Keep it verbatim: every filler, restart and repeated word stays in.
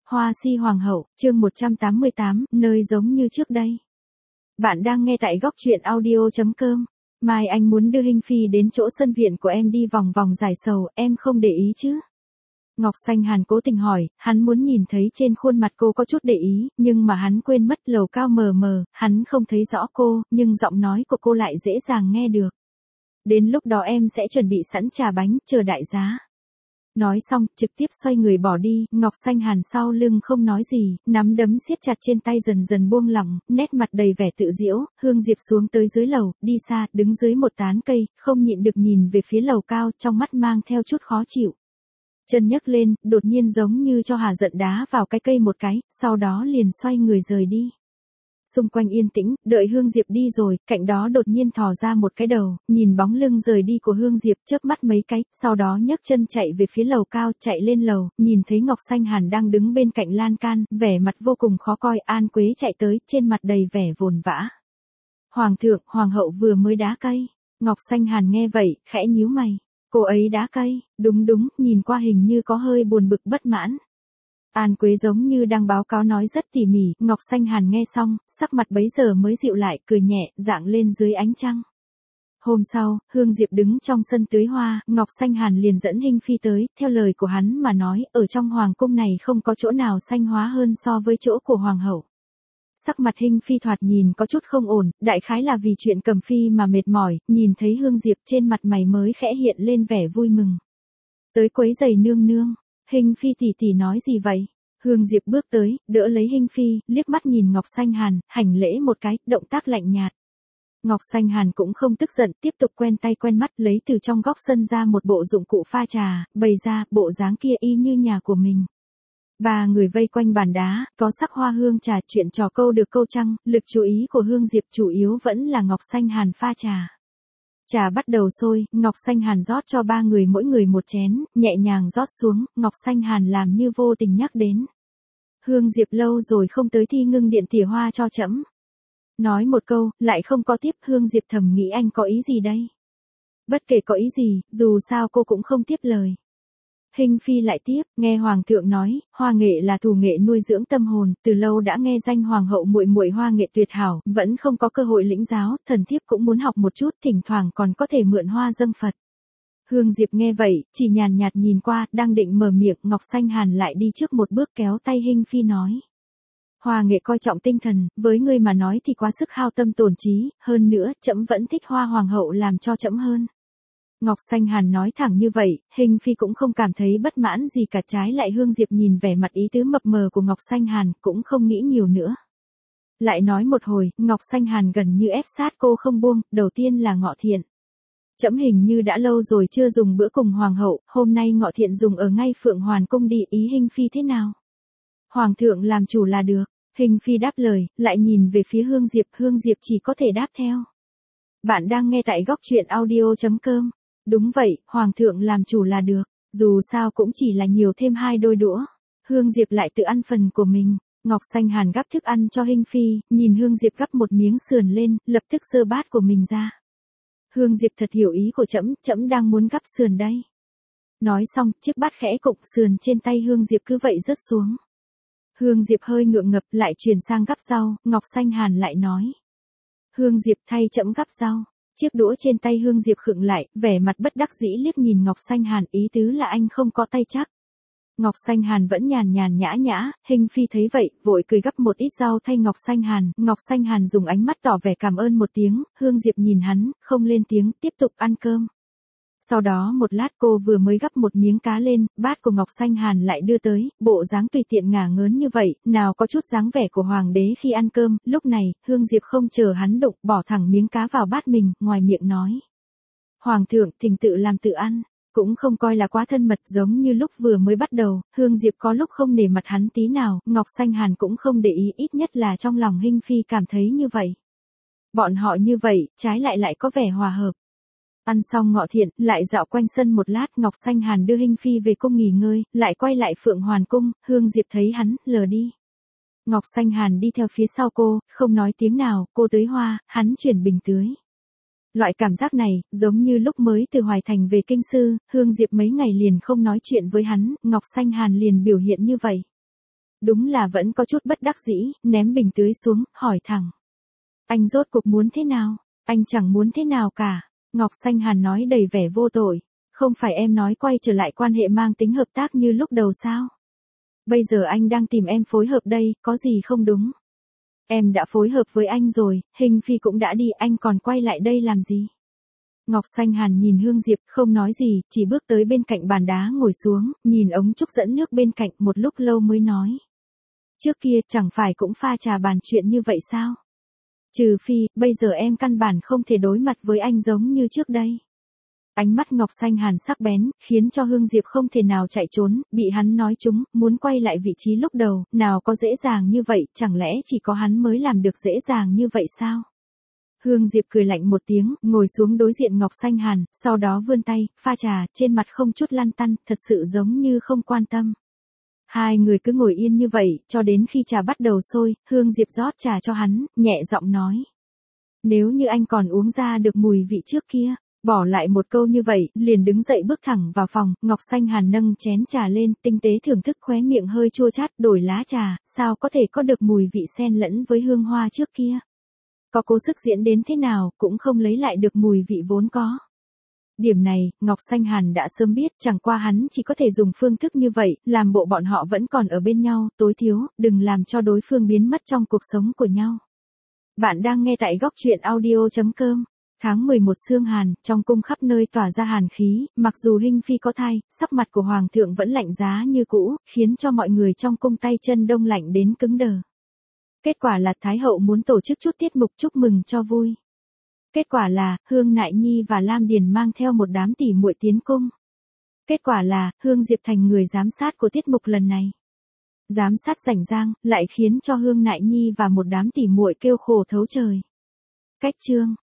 Hoa si hoàng hậu, chương một trăm tám mươi tám, nơi giống như trước đây. Bạn đang nghe tại góc truyện audio chấm com. Mai anh muốn đưa Hinh Phi đến chỗ sân viện của em đi vòng vòng giải sầu, em không để ý chứ? Ngọc Xanh Hàn cố tình hỏi, hắn muốn nhìn thấy trên khuôn mặt cô có chút để ý, nhưng mà hắn quên mất lầu cao mờ mờ, hắn không thấy rõ cô, nhưng giọng nói của cô lại dễ dàng nghe được. Đến lúc đó em sẽ chuẩn bị sẵn trà bánh, chờ đại giá. Nói xong, trực tiếp xoay người bỏ đi, Ngọc Xanh Hàn sau lưng không nói gì, nắm đấm siết chặt trên tay dần dần buông lỏng, nét mặt đầy vẻ tự giễu, Hương Diệp xuống tới dưới lầu, đi xa, đứng dưới một tán cây, không nhịn được nhìn về phía lầu cao, trong mắt mang theo chút khó chịu. Chân nhấc lên, đột nhiên giống như cho hà giận đá vào cái cây một cái, sau đó liền xoay người rời đi. Xung quanh yên tĩnh, đợi Hương Diệp đi rồi, cạnh đó đột nhiên thò ra một cái đầu, nhìn bóng lưng rời đi của Hương Diệp chớp mắt mấy cái, sau đó nhấc chân chạy về phía lầu cao, chạy lên lầu, nhìn thấy Ngọc Xanh Hàn đang đứng bên cạnh lan can, vẻ mặt vô cùng khó coi, An Quế chạy tới, trên mặt đầy vẻ vồn vã. Hoàng thượng, hoàng hậu vừa mới đá cây. Ngọc Xanh Hàn nghe vậy, khẽ nhíu mày. Cô ấy đá cây, đúng đúng, nhìn qua hình như có hơi buồn bực bất mãn. An Quế giống như đang báo cáo nói rất tỉ mỉ, Ngọc Xanh Hàn nghe xong, sắc mặt bấy giờ mới dịu lại, cười nhẹ, dạng lên dưới ánh trăng. Hôm sau, Hương Diệp đứng trong sân tưới hoa, Ngọc Xanh Hàn liền dẫn Hinh Phi tới, theo lời của hắn mà nói, ở trong hoàng cung này không có chỗ nào xanh hóa hơn so với chỗ của hoàng hậu. Sắc mặt Hinh Phi thoạt nhìn có chút không ổn, đại khái là vì chuyện Cầm Phi mà mệt mỏi, nhìn thấy Hương Diệp trên mặt mày mới khẽ hiện lên vẻ vui mừng. Tới quấy giày nương nương. Hinh Phi tỷ tỷ nói gì vậy? Hương Diệp bước tới, đỡ lấy Hinh Phi, liếc mắt nhìn Ngọc Xanh Hàn, hành lễ một cái, động tác lạnh nhạt. Ngọc Xanh Hàn cũng không tức giận, tiếp tục quen tay quen mắt lấy từ trong góc sân ra một bộ dụng cụ pha trà, bày ra, bộ dáng kia y như nhà của mình. Ba người vây quanh bàn đá, có sắc hoa hương trà, chuyện trò câu được câu trăng, lực chú ý của Hương Diệp chủ yếu vẫn là Ngọc Xanh Hàn pha trà. Trà bắt đầu sôi, Ngọc Xanh Hàn rót cho ba người mỗi người một chén, nhẹ nhàng rót xuống, Ngọc Xanh Hàn làm như vô tình nhắc đến. Hương Diệp lâu rồi không tới Thi Ngưng Điện tỉa hoa cho trẫm. Nói một câu, lại không có tiếp, Hương Diệp thầm nghĩ anh có ý gì đây? Bất kể có ý gì, dù sao cô cũng không tiếp lời. Hinh Phi lại tiếp, nghe hoàng thượng nói, hoa nghệ là thủ nghệ nuôi dưỡng tâm hồn, từ lâu đã nghe danh hoàng hậu muội muội hoa nghệ tuyệt hảo, vẫn không có cơ hội lĩnh giáo, thần thiếp cũng muốn học một chút, thỉnh thoảng còn có thể mượn hoa dâng Phật. Hương Diệp nghe vậy, chỉ nhàn nhạt nhìn qua, đang định mở miệng, Ngọc Xanh Hàn lại đi trước một bước kéo tay Hinh Phi nói. Hoa nghệ coi trọng tinh thần, với ngươi mà nói thì quá sức hao tâm tổn trí, hơn nữa, trẫm vẫn thích hoa hoàng hậu làm cho trẫm hơn. Ngọc Xanh Hàn nói thẳng như vậy, Hinh Phi cũng không cảm thấy bất mãn gì cả, trái lại Hương Diệp nhìn vẻ mặt ý tứ mập mờ của Ngọc Xanh Hàn, cũng không nghĩ nhiều nữa. Lại nói một hồi, Ngọc Xanh Hàn gần như ép sát cô không buông, đầu tiên là Ngọ Thiện. Trẫm hình như đã lâu rồi chưa dùng bữa cùng hoàng hậu, hôm nay Ngọ Thiện dùng ở ngay Phượng Hoàn cung đi, ý Hinh Phi thế nào? Hoàng thượng làm chủ là được. Hinh Phi đáp lời, lại nhìn về phía Hương Diệp, Hương Diệp chỉ có thể đáp theo. Bạn đang nghe tại góc truyện audio chấm com. Đúng vậy, hoàng thượng làm chủ là được, dù sao cũng chỉ là nhiều thêm hai đôi đũa. Hương Diệp lại tự ăn phần của mình. Ngọc Xanh Hàn gắp thức ăn cho Hinh Phi, nhìn Hương Diệp gắp một miếng sườn lên, lập tức giơ bát của mình ra. Hương Diệp thật hiểu ý của trẫm, trẫm đang muốn gắp sườn đây. Nói xong, chiếc bát khẽ cục, sườn trên tay Hương Diệp cứ vậy rớt xuống. Hương Diệp hơi ngượng ngập, lại chuyển sang gắp rau, Ngọc Xanh Hàn lại nói. Hương Diệp thay trẫm gắp rau. Chiếc đũa trên tay Hương Diệp khựng lại, vẻ mặt bất đắc dĩ liếc nhìn Ngọc Xanh Hàn, ý tứ là anh không có tay chắc. Ngọc Xanh Hàn vẫn nhàn nhàn nhã nhã, Hinh Phi thấy vậy, vội cười gắp một ít rau thay Ngọc Xanh Hàn, Ngọc Xanh Hàn dùng ánh mắt tỏ vẻ cảm ơn một tiếng, Hương Diệp nhìn hắn, không lên tiếng, tiếp tục ăn cơm. Sau đó một lát cô vừa mới gắp một miếng cá lên, bát của Ngọc Xanh Hàn lại đưa tới, bộ dáng tùy tiện ngả ngớn như vậy, nào có chút dáng vẻ của hoàng đế khi ăn cơm, lúc này, Hương Diệp không chờ hắn đụng, bỏ thẳng miếng cá vào bát mình, ngoài miệng nói. Hoàng thượng, thỉnh tự làm tự ăn, cũng không coi là quá thân mật giống như lúc vừa mới bắt đầu, Hương Diệp có lúc không nể mặt hắn tí nào, Ngọc Xanh Hàn cũng không để ý, ít nhất là trong lòng Hinh Phi cảm thấy như vậy. Bọn họ như vậy, trái lại lại có vẻ hòa hợp. Ăn xong Ngọ Thiện, lại dạo quanh sân một lát, Ngọc Xanh Hàn đưa Hinh Phi về cung nghỉ ngơi, lại quay lại Phượng Hoàn cung, Hương Diệp thấy hắn, lờ đi. Ngọc Xanh Hàn đi theo phía sau cô, không nói tiếng nào, cô tưới hoa, hắn chuyển bình tưới. Loại cảm giác này, giống như lúc mới từ Hoài Thành về Kinh Sư, Hương Diệp mấy ngày liền không nói chuyện với hắn, Ngọc Xanh Hàn liền biểu hiện như vậy. Đúng là vẫn có chút bất đắc dĩ, ném bình tưới xuống, hỏi thẳng. Anh rốt cuộc muốn thế nào? Anh chẳng muốn thế nào cả. Ngọc Xanh Hàn nói đầy vẻ vô tội. Không phải em nói quay trở lại quan hệ mang tính hợp tác như lúc đầu sao? Bây giờ anh đang tìm em phối hợp đây, có gì không đúng? Em đã phối hợp với anh rồi, Hình Phi cũng đã đi, anh còn quay lại đây làm gì? Ngọc Xanh Hàn nhìn Hương Diệp không nói gì, chỉ bước tới bên cạnh bàn đá ngồi xuống, nhìn ống trúc dẫn nước bên cạnh một lúc lâu mới nói. Trước kia chẳng phải cũng pha trà bàn chuyện như vậy sao? Trừ phi, bây giờ em căn bản không thể đối mặt với anh giống như trước đây. Ánh mắt Ngọc Xanh Hàn sắc bén, khiến cho Hương Diệp không thể nào chạy trốn, bị hắn nói trúng, muốn quay lại vị trí lúc đầu, nào có dễ dàng như vậy, chẳng lẽ chỉ có hắn mới làm được dễ dàng như vậy sao? Hương Diệp cười lạnh một tiếng, ngồi xuống đối diện Ngọc Xanh Hàn, sau đó vươn tay, pha trà, trên mặt không chút lăn tăn, thật sự giống như không quan tâm. Hai người cứ ngồi yên như vậy, cho đến khi trà bắt đầu sôi, Hương Diệp rót trà cho hắn, nhẹ giọng nói. Nếu như anh còn uống ra được mùi vị trước kia, bỏ lại một câu như vậy, liền đứng dậy bước thẳng vào phòng, Ngọc Xanh Hàn nâng chén trà lên, tinh tế thưởng thức khóe miệng hơi chua chát, đổi lá trà, sao có thể có được mùi vị xen lẫn với hương hoa trước kia. Có cố sức diễn đến thế nào, cũng không lấy lại được mùi vị vốn có. Điểm này, Ngọc Xanh Hàn đã sớm biết, chẳng qua hắn chỉ có thể dùng phương thức như vậy, làm bộ bọn họ vẫn còn ở bên nhau, tối thiếu, đừng làm cho đối phương biến mất trong cuộc sống của nhau. Bạn đang nghe tại góc truyện audio chấm com. Tháng mười một sương hàn, trong cung khắp nơi tỏa ra hàn khí, mặc dù Hinh Phi có thai, sắc mặt của Hoàng thượng vẫn lạnh giá như cũ, khiến cho mọi người trong cung tay chân đông lạnh đến cứng đờ. Kết quả là Thái hậu muốn tổ chức chút tiết mục chúc mừng cho vui. Kết quả là, Hương Nại Nhi và Lam Điền mang theo một đám tỷ muội tiến cung. Kết quả là, Hương Diệp thành người giám sát của tiết mục lần này. Giám sát rảnh rang, lại khiến cho Hương Nại Nhi và một đám tỷ muội kêu khổ thấu trời. Cách chương